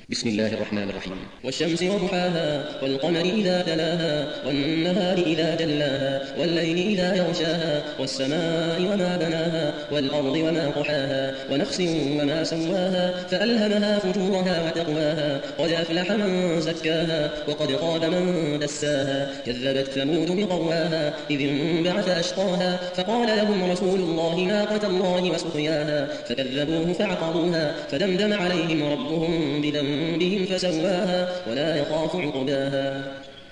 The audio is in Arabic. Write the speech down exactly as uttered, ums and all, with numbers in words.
بسم الله الرحمن الرحيم. والشمس وضحاها والقمر إذا تلاها والنهار إذا جلاها والليل إذا يغشاها والسماء وما بناها والأرض وما طحاها ونفس وما سواها فألهمها فجورها وتقواها قد أفلح من زكاها وقد خاب من دساها كذبت ثمود بطغواها إذ انبعث أشقاها فقال لهم رسول الله ناقة الله وسقياها فكذبوه فعقروها فدمدم عليهم ربهم بذنبهم فسواها ولا يخاف عقباها.